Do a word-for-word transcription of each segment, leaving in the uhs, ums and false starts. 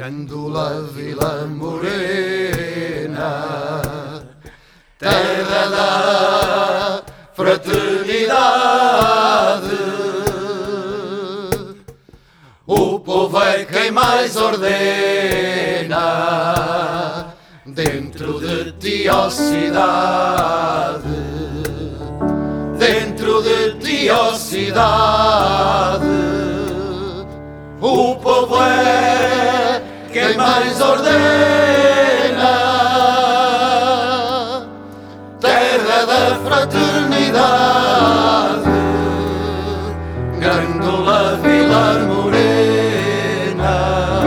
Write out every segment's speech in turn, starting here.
Grândola Vila Morena, terra da fraternidade. O povo é quem mais ordena dentro de ti, ó cidade, dentro de ti, ó cidade. O povo é quem mais ordena, terra da fraternidade. Grândola Vila Morena,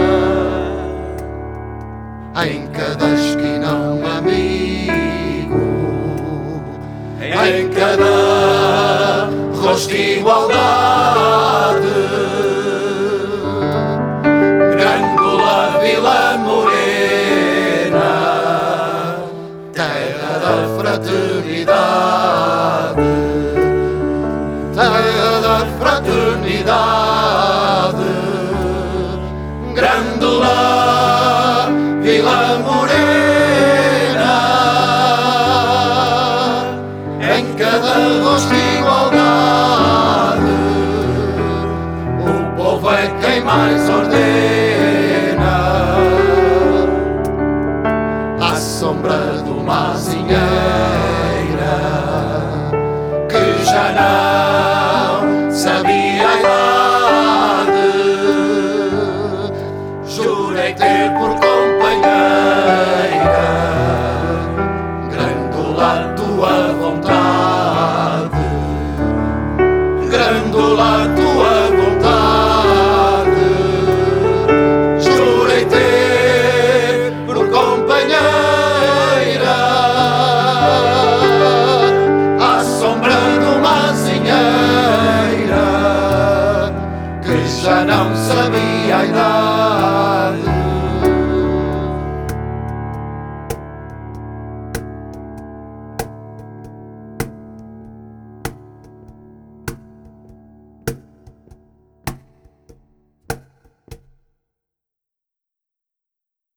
em cada esquina um amigo, em cada rosto igualdade. Grândola Vila Morena, terra da fraternidade, terra da fraternidade. Grândola Vila Morena, em cada rosto igualdade. O povo é quem mais ordena.